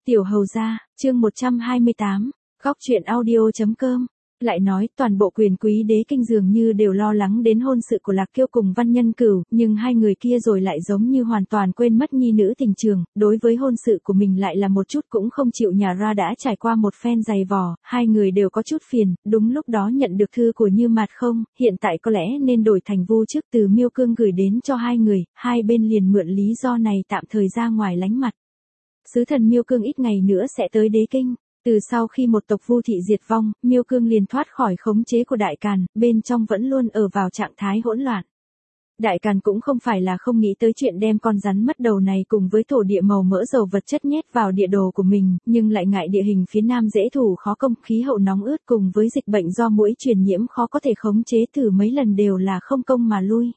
Tiểu hầu gia, chương 128, góc truyện audio.com. Lại nói, toàn bộ quyền quý đế kinh dường như đều lo lắng đến hôn sự của Lạc Kiêu cùng Văn Nhân Cửu, nhưng hai người kia rồi lại giống như hoàn toàn quên mất nhi nữ tình trường, đối với hôn sự của mình lại là một chút cũng không chịu nhả ra. Đã trải qua một phen dày vò, hai người đều có chút phiền, đúng lúc đó nhận được thư của Như Mạt không, hiện tại có lẽ nên đổi thành Vu trước từ Miêu Cương gửi đến cho hai người, hai bên liền mượn lý do này tạm thời ra ngoài lánh mặt. Sứ thần Miêu Cương ít ngày nữa sẽ tới đế kinh. Từ sau khi một tộc Vu thị diệt vong, Miêu Cương liền thoát khỏi khống chế của Đại Càn, bên trong vẫn luôn ở vào trạng thái hỗn loạn. Đại Càn cũng không phải là không nghĩ tới chuyện đem con rắn mất đầu này cùng với thổ địa màu mỡ dầu vật chất nhét vào địa đồ của mình, nhưng lại ngại địa hình phía Nam dễ thủ khó công, khí hậu nóng ướt cùng với dịch bệnh do muỗi truyền nhiễm khó có thể khống chế, thử mấy lần đều là không công mà lui.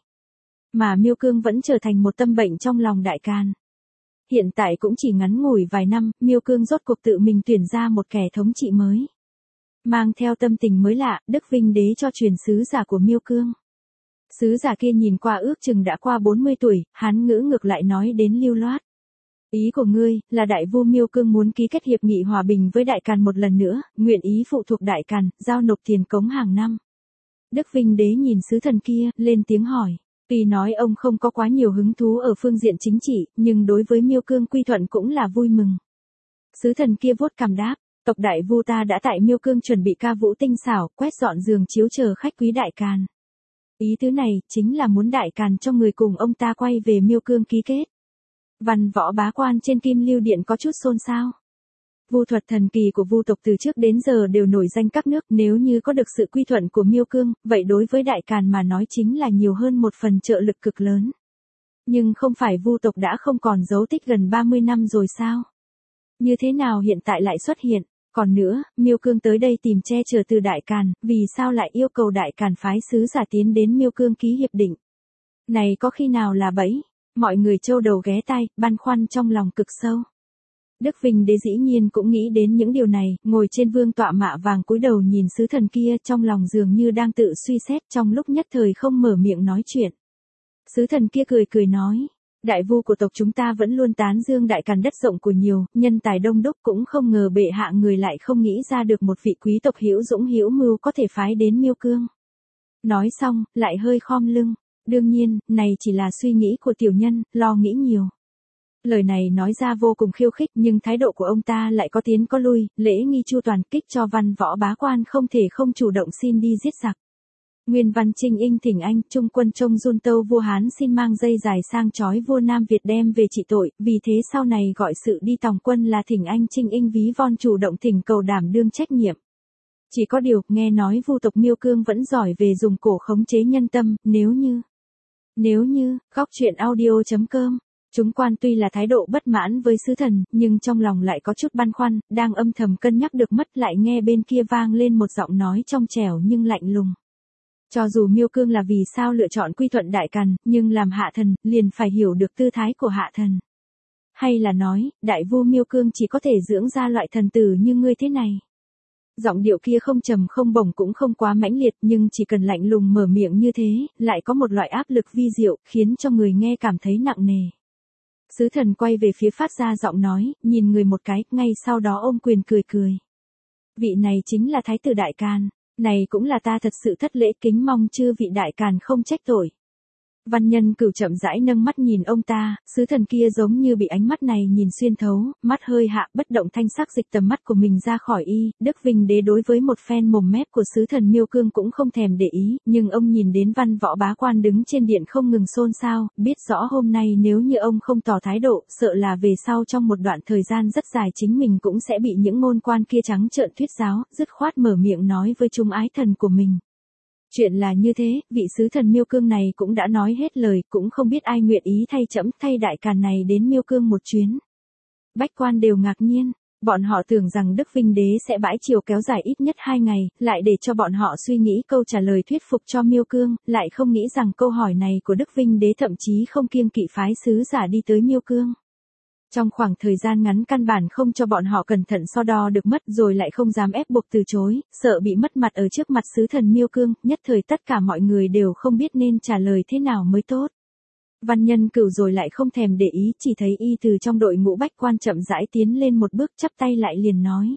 Mà Miêu Cương vẫn trở thành một tâm bệnh trong lòng Đại Càn. Hiện tại cũng chỉ ngắn ngủi vài năm, Miêu Cương rốt cuộc tự mình tuyển ra một kẻ thống trị mới. Mang theo tâm tình mới lạ, Đức Vinh Đế cho truyền sứ giả của Miêu Cương. Sứ giả kia nhìn qua ước chừng đã qua 40 tuổi, Hán ngữ ngược lại nói đến lưu loát. Ý của ngươi, là Đại Vu Miêu Cương muốn ký kết hiệp nghị hòa bình với Đại Càn một lần nữa, nguyện ý phụ thuộc Đại Càn, giao nộp tiền cống hàng năm. Đức Vinh Đế nhìn sứ thần kia, lên tiếng hỏi. Tuy nói ông không có quá nhiều hứng thú ở phương diện chính trị, nhưng đối với Miêu Cương quy thuận cũng là vui mừng. Sứ thần kia vuốt cằm đáp, tộc Đại Vu ta đã tại Miêu Cương chuẩn bị ca vũ tinh xảo, quét dọn giường chiếu chờ khách quý Đại Càn. Ý tứ này, chính là muốn Đại Càn cho người cùng ông ta quay về Miêu Cương ký kết. Văn võ bá quan trên Kim Lưu Điện có chút xôn xao. Vu thuật thần kỳ của Vu tộc từ trước đến giờ đều nổi danh các nước, nếu như có được sự quy thuận của Miêu Cương, vậy đối với Đại Càn mà nói chính là nhiều hơn một phần trợ lực cực lớn. Nhưng không phải Vu tộc đã không còn dấu tích gần 30 năm rồi sao? Như thế nào hiện tại lại xuất hiện? Còn nữa, Miêu Cương tới đây tìm che chở từ Đại Càn, vì sao lại yêu cầu Đại Càn phái sứ giả tiến đến Miêu Cương ký hiệp định? Này có khi nào là bẫy? Mọi người trâu đầu ghé tai, băn khoăn trong lòng cực sâu. Đức Vinh Đế dĩ nhiên cũng nghĩ đến những điều này, ngồi trên vương tọa mạ vàng cúi đầu nhìn sứ thần kia, trong lòng dường như đang tự suy xét, trong lúc nhất thời không mở miệng nói chuyện. Sứ thần kia cười cười nói, Đại Vu của tộc chúng ta vẫn luôn tán dương Đại Càn đất rộng của nhiều, nhân tài đông đúc, cũng không ngờ bệ hạ người lại không nghĩ ra được một vị quý tộc hữu dũng hữu mưu có thể phái đến Miêu Cương. Nói xong, lại hơi khom lưng, đương nhiên, này chỉ là suy nghĩ của tiểu nhân, lo nghĩ nhiều. Lời này nói ra vô cùng khiêu khích, nhưng thái độ của ông ta lại có tiến có lui, lễ nghi chu toàn, kích cho văn võ bá quan không thể không chủ động xin đi giết giặc. Nguyên văn Trinh Inh thỉnh anh, trung quân trông Jun Tâu vua Hán xin mang dây dài sang chói vua Nam Việt đem về trị tội, vì thế sau này gọi sự đi tòng quân là thỉnh anh Trinh Inh ví von chủ động thỉnh cầu đảm đương trách nhiệm. Chỉ có điều, nghe nói Vu tộc Miêu Cương vẫn giỏi về dùng cổ khống chế nhân tâm, nếu như, góc truyện audio.com. Chúng quan tuy là thái độ bất mãn với sứ thần, nhưng trong lòng lại có chút băn khoăn, đang âm thầm cân nhắc được mất, lại nghe bên kia vang lên một giọng nói trong trẻo nhưng lạnh lùng. Cho dù Miêu Cương là vì sao lựa chọn quy thuận Đại Càn, nhưng làm hạ thần, liền phải hiểu được tư thái của hạ thần. Hay là nói, Đại Vu Miêu Cương chỉ có thể dưỡng ra loại thần tử như ngươi thế này. Giọng điệu kia không trầm không bổng cũng không quá mãnh liệt, nhưng chỉ cần lạnh lùng mở miệng như thế, lại có một loại áp lực vi diệu, khiến cho người nghe cảm thấy nặng nề. Sứ thần quay về phía phát ra giọng nói, nhìn người một cái, ngay sau đó ôm quyền cười cười. Vị này chính là Thái tử Đại Càn, này cũng là ta thật sự thất lễ, kính mong chư vị Đại Càn không trách tội. Văn Nhân Cửu chậm rãi nâng mắt nhìn ông ta, sứ thần kia giống như bị ánh mắt này nhìn xuyên thấu, mắt hơi hạ, bất động thanh sắc dịch tầm mắt của mình ra khỏi y. Đức Vinh Đế đối với một phen mồm mép của sứ thần Miêu Cương cũng không thèm để ý, nhưng ông nhìn đến văn võ bá quan đứng trên điện không ngừng xôn xao, biết rõ hôm nay nếu như ông không tỏ thái độ, sợ là về sau trong một đoạn thời gian rất dài chính mình cũng sẽ bị những ngôn quan kia trắng trợn thuyết giáo, dứt khoát mở miệng nói với chúng ái thần của mình. Chuyện là như thế, vị sứ thần Miêu Cương này cũng đã nói hết lời, cũng không biết ai nguyện ý thay trẫm thay Đại Càn này đến Miêu Cương một chuyến. Bách quan đều ngạc nhiên, bọn họ tưởng rằng Đức Vinh Đế sẽ bãi triều kéo dài ít nhất 2 ngày, lại để cho bọn họ suy nghĩ câu trả lời thuyết phục cho Miêu Cương, lại không nghĩ rằng câu hỏi này của Đức Vinh Đế thậm chí không kiêng kỵ phái sứ giả đi tới Miêu Cương. Trong khoảng thời gian ngắn căn bản không cho bọn họ cẩn thận so đo được mất, rồi lại không dám ép buộc từ chối, sợ bị mất mặt ở trước mặt sứ thần Miêu Cương, nhất thời tất cả mọi người đều không biết nên trả lời thế nào mới tốt. Văn Nhân Cửu rồi lại không thèm để ý, chỉ thấy y từ trong đội ngũ bách quan chậm rãi tiến lên một bước, chắp tay lại liền nói.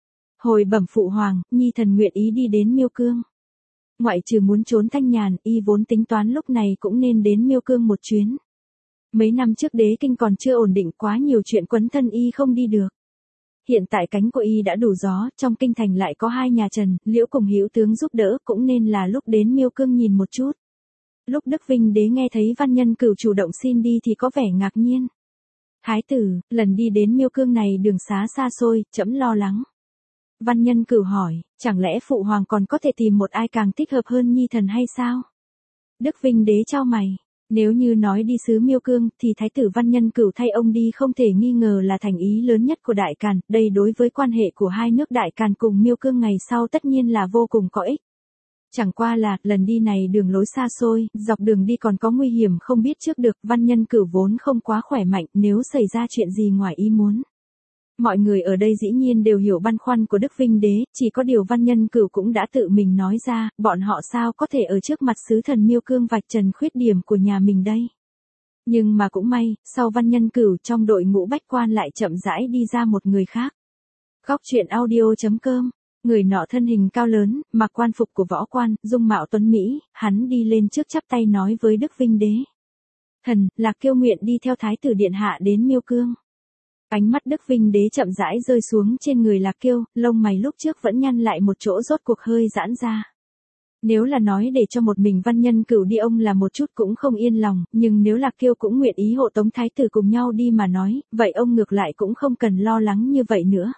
Hồi bẩm phụ hoàng, nhi thần nguyện ý đi đến Miêu Cương. Ngoại trừ muốn trốn thanh nhàn, y vốn tính toán lúc này cũng nên đến Miêu Cương một chuyến. Mấy năm trước đế kinh còn chưa ổn định, quá nhiều chuyện quấn thân y không đi được. Hiện tại cánh của y đã đủ gió, trong kinh thành lại có hai nhà Trần, Liễu cùng Hữu tướng giúp đỡ, cũng nên là lúc đến Miêu Cương nhìn một chút. Lúc Đức Vinh đế nghe thấy Văn Nhân Cửu chủ động xin đi thì có vẻ ngạc nhiên. Thái tử, lần đi đến Miêu Cương này đường xá xa xôi, trẫm lo lắng. Văn Nhân Cửu hỏi, chẳng lẽ phụ hoàng còn có thể tìm một ai càng thích hợp hơn nhi thần hay sao? Đức Vinh đế chau mày, nếu như nói đi xứ Miêu Cương thì thái tử Văn Nhân Cửu thay ông đi không thể nghi ngờ là thành ý lớn nhất của Đại Càn, đây đối với quan hệ của hai nước Đại Càn cùng Miêu Cương ngày sau tất nhiên là vô cùng có ích. Chẳng qua là, lần đi này đường lối xa xôi, dọc đường đi còn có nguy hiểm không biết trước được, Văn Nhân Cửu vốn không quá khỏe mạnh, nếu xảy ra chuyện gì ngoài ý muốn. Mọi người ở đây dĩ nhiên đều hiểu băn khoăn của Đức Vinh đế, chỉ có điều Văn Nhân Cửu cũng đã tự mình nói ra, bọn họ sao có thể ở trước mặt sứ thần Miêu Cương vạch trần khuyết điểm của nhà mình đây. Nhưng mà cũng may, sau Văn Nhân Cửu trong đội ngũ bách quan lại chậm rãi đi ra một người khác. Góc truyện audio.com. Người nọ thân hình cao lớn, mặc quan phục của võ quan, dung mạo tuấn Mỹ, hắn đi lên trước chắp tay nói với Đức Vinh đế. Thần, Lạc Kiêu nguyện đi theo Thái tử Điện Hạ đến Miêu Cương. Ánh mắt Đức Vinh đế chậm rãi rơi xuống trên người Lạc Kiêu, lông mày lúc trước vẫn nhăn lại một chỗ rốt cuộc hơi giãn ra. Nếu là nói để cho một mình Văn Nhân Cửu đi ông là một chút cũng không yên lòng, nhưng nếu Lạc Kiêu cũng nguyện ý hộ tống Thái tử cùng nhau đi mà nói, vậy ông ngược lại cũng không cần lo lắng như vậy nữa.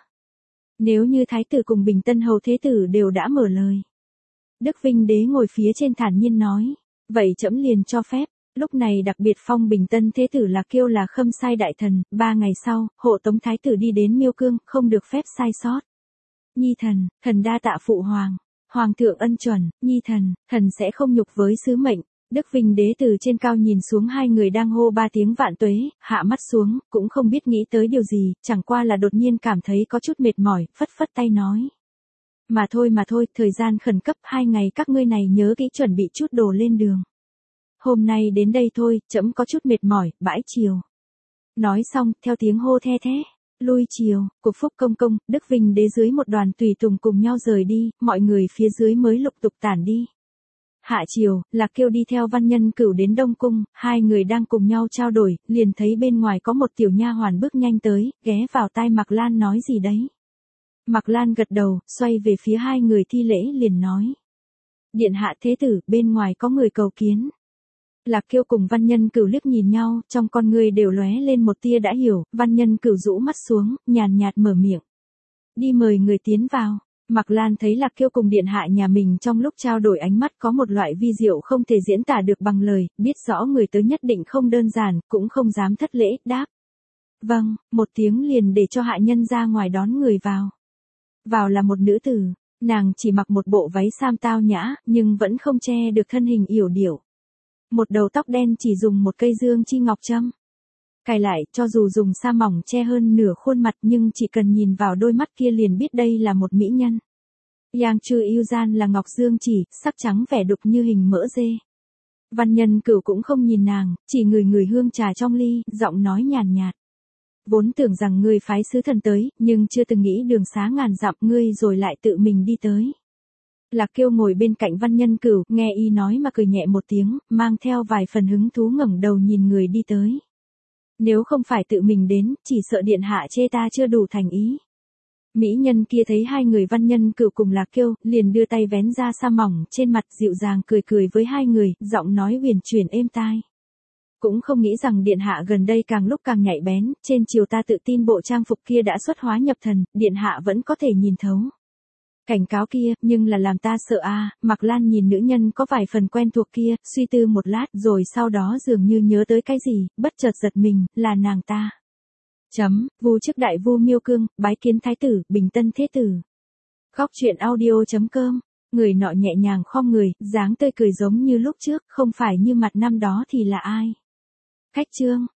Nếu như Thái tử cùng Bình Tân Hầu Thế tử đều đã mở lời. Đức Vinh đế ngồi phía trên thản nhiên nói, vậy trẫm liền cho phép. Lúc này đặc biệt phong Bình Tân Thế tử Lạc Kiêu là khâm sai đại thần, 3 ngày sau, hộ tống Thái tử đi đến Miêu Cương, không được phép sai sót. Nhi thần, thần đa tạ phụ hoàng. Hoàng thượng ân chuẩn, nhi thần sẽ không nhục với sứ mệnh. Đức Vinh đế từ trên cao nhìn xuống hai người đang hô 3 tiếng vạn tuế, hạ mắt xuống, cũng không biết nghĩ tới điều gì, chẳng qua là đột nhiên cảm thấy có chút mệt mỏi, phất phất tay nói. Mà thôi, thời gian khẩn cấp 2 ngày các ngươi này nhớ kỹ chuẩn bị chút đồ lên đường. Hôm nay đến đây thôi, trẫm có chút mệt mỏi, bãi chiều. Nói xong, theo tiếng hô the thế, lui chiều, cục phúc công công, Đức Vinh đế dưới một đoàn tùy tùng cùng nhau rời đi, mọi người phía dưới mới lục tục tản đi. Hạ chiều, Lạc Kiêu đi theo Văn Nhân Cửu đến Đông Cung, hai người đang cùng nhau trao đổi, liền thấy bên ngoài có một tiểu nha hoàn bước nhanh tới, ghé vào tai Mạc Lan nói gì đấy. Mạc Lan gật đầu, xoay về phía hai người thi lễ liền nói. Điện hạ thế tử, bên ngoài có người cầu kiến. Lạc Kiêu cùng Văn Nhân Cửu liếc nhìn nhau, trong con người đều lóe lên một tia đã hiểu, Văn Nhân Cửu rũ mắt xuống, nhàn nhạt mở miệng. Đi mời người tiến vào. Mạc Lan thấy Lạc Kiêu cùng điện hạ nhà mình trong lúc trao đổi ánh mắt có một loại vi diệu không thể diễn tả được bằng lời, biết rõ người tới nhất định không đơn giản, cũng không dám thất lễ, đáp. Vâng, một tiếng liền để cho hạ nhân ra ngoài đón người vào. Vào là một nữ tử, nàng chỉ mặc một bộ váy sam tao nhã, nhưng vẫn không che được thân hình yểu điệu. Một đầu tóc đen chỉ dùng một cây dương chi ngọc châm. Cài lại, cho dù dùng sa mỏng che hơn nửa khuôn mặt nhưng chỉ cần nhìn vào đôi mắt kia liền biết đây là một mỹ nhân. Yang Chư Yêu Gian là ngọc dương chỉ, sắc trắng vẻ đục như hình mỡ dê. Văn Nhân Cửu cũng không nhìn nàng, chỉ ngửi hương trà trong ly, giọng nói nhàn nhạt. Vốn tưởng rằng ngươi phái sứ thần tới, nhưng chưa từng nghĩ đường xá ngàn dặm ngươi rồi lại tự mình đi tới. Lạc Kiêu ngồi bên cạnh Văn Nhân Cửu, nghe y nói mà cười nhẹ một tiếng, mang theo vài phần hứng thú ngẩng đầu nhìn người đi tới. Nếu không phải tự mình đến, chỉ sợ điện hạ chê ta chưa đủ thành ý. Mỹ nhân kia thấy hai người Văn Nhân Cửu cùng Lạc Kiêu, liền đưa tay vén ra sa mỏng trên mặt, dịu dàng cười với hai người, giọng nói huyền chuyển êm tai. Cũng không nghĩ rằng điện hạ gần đây càng lúc càng nhạy bén, trên chiều ta tự tin bộ trang phục kia đã xuất hóa nhập thần, điện hạ vẫn có thể nhìn thấu. Cảnh cáo kia, nhưng là làm ta sợ a. Mạc Lan nhìn nữ nhân có vài phần quen thuộc kia, suy tư một lát, rồi sau đó dường như nhớ tới cái gì, bất chợt giật mình, là nàng ta. Vu chức đại vu Miêu Cương, bái kiến thái tử, Bình Tân Thế tử. Góc truyện audio.com. Người nọ nhẹ nhàng khom người, dáng tươi cười giống như lúc trước, không phải như mặt năm đó thì là ai. Khách trương,